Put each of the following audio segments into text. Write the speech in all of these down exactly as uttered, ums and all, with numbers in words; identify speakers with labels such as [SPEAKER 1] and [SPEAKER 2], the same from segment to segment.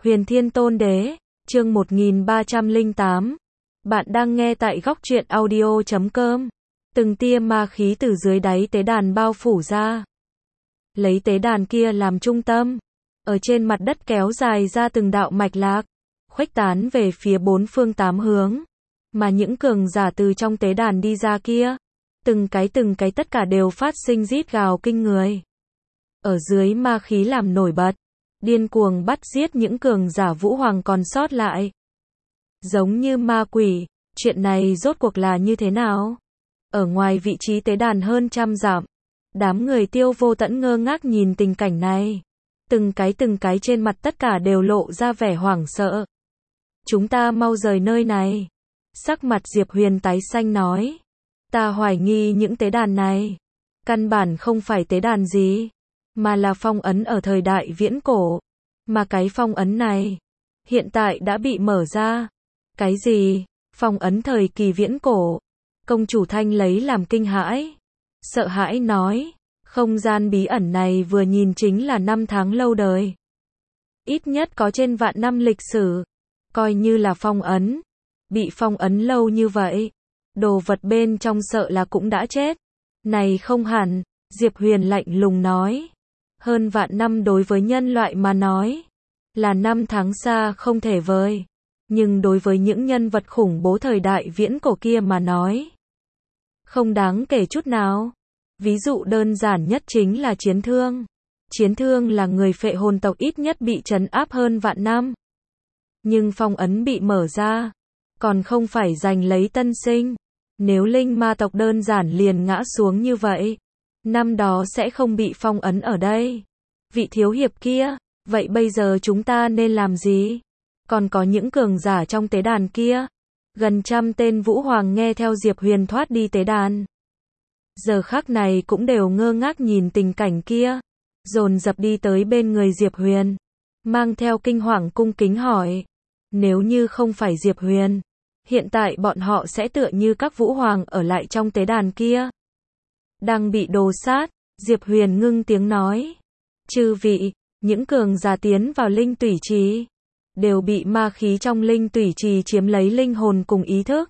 [SPEAKER 1] Huyền Thiên Tôn Đế, chương một nghìn ba trăm lẻ tám. Bạn đang nghe tại góc truyện audio chấm com. Từng tia ma khí từ dưới đáy tế đàn bao phủ ra. Lấy tế đàn kia làm trung tâm, ở trên mặt đất kéo dài ra từng đạo mạch lạc, khuếch tán về phía bốn phương tám hướng. Mà những cường giả từ trong tế đàn đi ra kia, từng cái từng cái tất cả đều phát sinh rít gào kinh người. Ở dưới ma khí làm nổi bật, điên cuồng bắt giết những cường giả vũ hoàng còn sót lại. Giống như ma quỷ, chuyện này rốt cuộc là như thế nào? Ở ngoài vị trí tế đàn hơn trăm dặm, đám người Tiêu Vô Tẫn ngơ ngác nhìn tình cảnh này. Từng cái từng cái trên mặt tất cả đều lộ ra vẻ hoảng sợ. Chúng ta mau rời nơi này. Sắc mặt Diệp Huyền tái xanh nói. Ta hoài nghi những tế đàn này căn bản không phải tế đàn gì, mà là phong ấn ở thời đại viễn cổ. Mà cái phong ấn này hiện tại đã bị mở ra. Cái gì? Phong ấn thời kỳ viễn cổ? Công chủ Thanh lấy làm kinh hãi. Sợ hãi nói, không gian bí ẩn này vừa nhìn chính là năm tháng lâu đời. Ít nhất có trên vạn năm lịch sử. Coi như là phong ấn. Bị phong ấn lâu như vậy, đồ vật bên trong sợ là cũng đã chết. Này không hẳn, Diệp Huyền lạnh lùng nói. Hơn vạn năm đối với nhân loại mà nói, là năm tháng xa không thể vời. Nhưng đối với những nhân vật khủng bố thời đại viễn cổ kia mà nói, không đáng kể chút nào. Ví dụ đơn giản nhất chính là chiến thương. Chiến thương là người phệ hồn tộc ít nhất bị trấn áp hơn vạn năm. Nhưng phong ấn bị mở ra, còn không phải giành lấy tân sinh. Nếu linh ma tộc đơn giản liền ngã xuống như vậy, năm đó sẽ không bị phong ấn ở đây. Vị thiếu hiệp kia, vậy bây giờ chúng ta nên làm gì? Còn có những cường giả trong tế đàn kia. Gần trăm tên vũ hoàng nghe theo Diệp Huyền thoát đi tế đàn. Giờ khắc này cũng đều ngơ ngác nhìn tình cảnh kia. Dồn dập đi tới bên người Diệp Huyền. Mang theo kinh hoàng cung kính hỏi. Nếu như không phải Diệp Huyền, hiện tại bọn họ sẽ tựa như các vũ hoàng ở lại trong tế đàn kia. Đang bị đồ sát, Diệp Huyền ngưng tiếng nói. Chư vị, những cường giả tiến vào linh tủy trì, đều bị ma khí trong linh tủy trì chiếm lấy linh hồn cùng ý thức.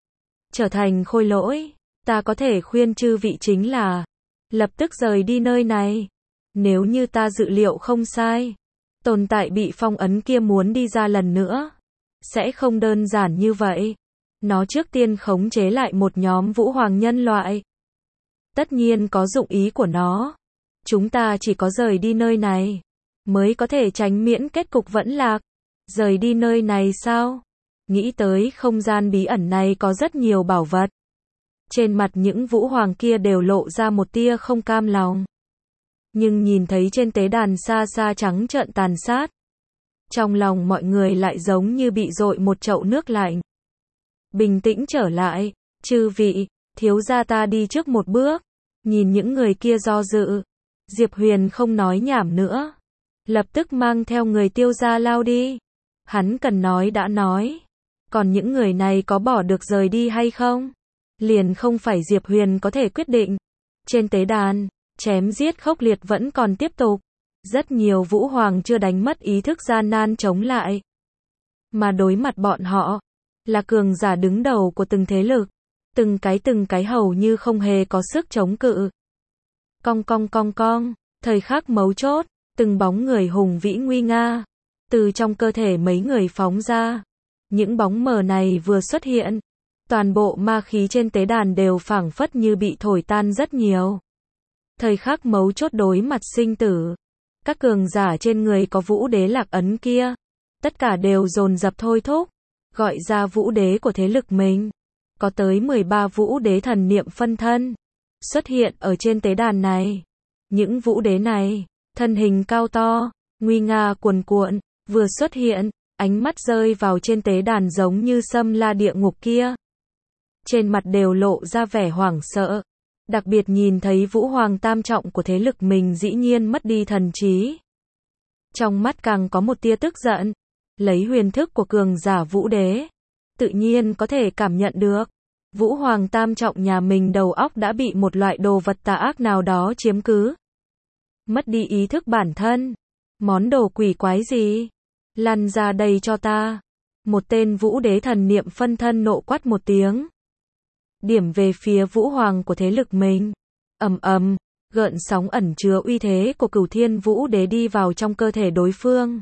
[SPEAKER 1] Trở thành khôi lỗi, ta có thể khuyên chư vị chính là, lập tức rời đi nơi này. Nếu như ta dự liệu không sai, tồn tại bị phong ấn kia muốn đi ra lần nữa, sẽ không đơn giản như vậy. Nó trước tiên khống chế lại một nhóm vũ hoàng nhân loại. Tất nhiên có dụng ý của nó. Chúng ta chỉ có rời đi nơi này, mới có thể tránh miễn kết cục vẫn lạc. Rời đi nơi này sao? Nghĩ tới không gian bí ẩn này có rất nhiều bảo vật. Trên mặt những vũ hoàng kia đều lộ ra một tia không cam lòng. Nhưng nhìn thấy trên tế đàn xa xa trắng trợn tàn sát, trong lòng mọi người lại giống như bị dội một chậu nước lạnh. Bình tĩnh trở lại, chư vị, thiếu gia ta đi trước một bước. Nhìn những người kia do dự, Diệp Huyền không nói nhảm nữa, lập tức mang theo người Tiêu gia lao đi. Hắn cần nói đã nói, còn những người này có bỏ được rời đi hay không, liền không phải Diệp Huyền có thể quyết định. Trên tế đàn, chém giết khốc liệt vẫn còn tiếp tục. Rất nhiều vũ hoàng chưa đánh mất ý thức gian nan chống lại. Mà đối mặt bọn họ, là cường giả đứng đầu của từng thế lực. Từng cái từng cái hầu như không hề có sức chống cự. Cong cong cong cong, thời khắc mấu chốt, từng bóng người hùng vĩ nguy nga, từ trong cơ thể mấy người phóng ra. Những bóng mờ này vừa xuất hiện, toàn bộ ma khí trên tế đàn đều phảng phất như bị thổi tan rất nhiều. Thời khắc mấu chốt đối mặt sinh tử, các cường giả trên người có vũ đế lạc ấn kia, tất cả đều dồn dập thôi thúc, gọi ra vũ đế của thế lực mình. Có tới mười ba vũ đế thần niệm phân thân, xuất hiện ở trên tế đàn này. Những vũ đế này, thân hình cao to, nguy nga cuồn cuộn, vừa xuất hiện, ánh mắt rơi vào trên tế đàn giống như xâm la địa ngục kia. Trên mặt đều lộ ra vẻ hoảng sợ. Đặc biệt nhìn thấy vũ hoàng tam trọng của thế lực mình dĩ nhiên mất đi thần trí. Trong mắt càng có một tia tức giận. Lấy huyền thức của cường giả vũ đế, tự nhiên có thể cảm nhận được. Vũ hoàng tam trọng nhà mình đầu óc đã bị một loại đồ vật tà ác nào đó chiếm cứ. Mất đi ý thức bản thân. Món đồ quỷ quái gì? Lăn ra đây cho ta. Một tên vũ đế thần niệm phân thân nộ quát một tiếng. Điểm về phía vũ hoàng của thế lực mình. Ầm ầm, gợn sóng ẩn chứa uy thế của Cửu Thiên Vũ Đế đi vào trong cơ thể đối phương.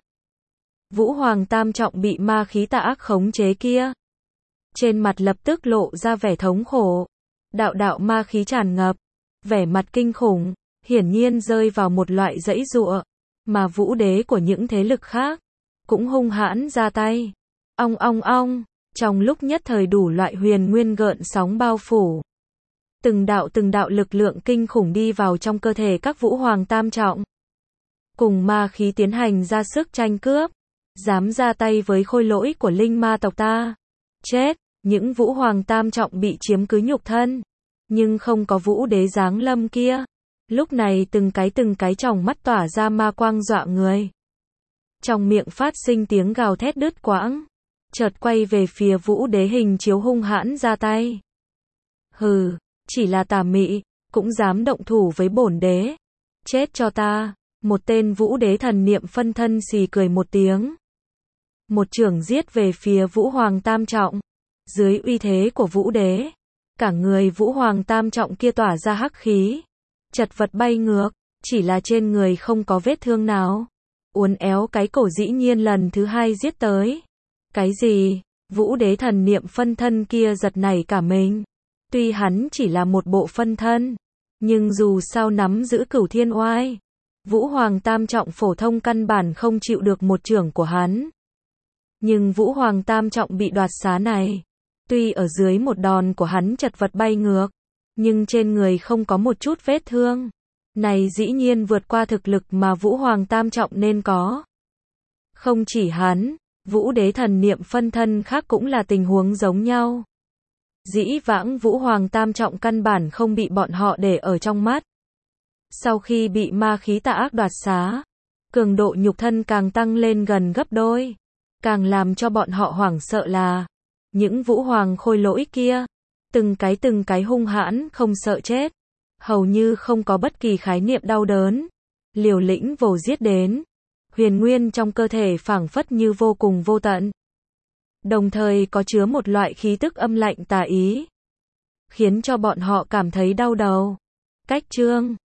[SPEAKER 1] Vũ hoàng tam trọng bị ma khí tà ác khống chế kia. Trên mặt lập tức lộ ra vẻ thống khổ. Đạo đạo ma khí tràn ngập. Vẻ mặt kinh khủng, hiển nhiên rơi vào một loại dãy giụa. Mà vũ đế của những thế lực khác cũng hung hãn ra tay. Ong ong ong, trong lúc nhất thời đủ loại huyền nguyên gợn sóng bao phủ. Từng đạo từng đạo lực lượng kinh khủng đi vào trong cơ thể các vũ hoàng tam trọng. Cùng ma khí tiến hành ra sức tranh cướp. Dám ra tay với khôi lỗi của linh ma tộc ta. Chết, những vũ hoàng tam trọng bị chiếm cứ nhục thân. Nhưng không có vũ đế giáng lâm kia. Lúc này từng cái từng cái tròng mắt tỏa ra ma quang dọa người. Trong miệng phát sinh tiếng gào thét đứt quãng. Chợt quay về phía vũ đế hình chiếu hung hãn ra tay. Hừ, chỉ là tà mị, cũng dám động thủ với bổn đế. Chết cho ta, một tên vũ đế thần niệm phân thân xì cười một tiếng. Một chưởng giết về phía vũ hoàng tam trọng. Dưới uy thế của vũ đế, cả người vũ hoàng tam trọng kia tỏa ra hắc khí. Chật vật bay ngược, chỉ là trên người không có vết thương nào. Uốn éo cái cổ dĩ nhiên lần thứ hai giết tới. Cái gì? Vũ đế thần niệm phân thân kia giật nảy cả mình. Tuy hắn chỉ là một bộ phân thân, nhưng dù sao nắm giữ cửu thiên oai. Vũ hoàng tam trọng phổ thông căn bản không chịu được một chưởng của hắn. Nhưng vũ hoàng tam trọng bị đoạt xá này, tuy ở dưới một đòn của hắn chật vật bay ngược, nhưng trên người không có một chút vết thương. Này dĩ nhiên vượt qua thực lực mà vũ hoàng tam trọng nên có. Không chỉ hắn, vũ đế thần niệm phân thân khác cũng là tình huống giống nhau. Dĩ vãng vũ hoàng tam trọng căn bản không bị bọn họ để ở trong mắt. Sau khi bị ma khí tà ác đoạt xá, cường độ nhục thân càng tăng lên gần gấp đôi. Càng làm cho bọn họ hoảng sợ là những vũ hoàng khôi lỗi kia, từng cái từng cái hung hãn không sợ chết, hầu như không có bất kỳ khái niệm đau đớn, liều lĩnh vồ giết đến. Huyền nguyên trong cơ thể phảng phất như vô cùng vô tận. Đồng thời có chứa một loại khí tức âm lạnh tà ý, khiến cho bọn họ cảm thấy đau đầu. Cách chương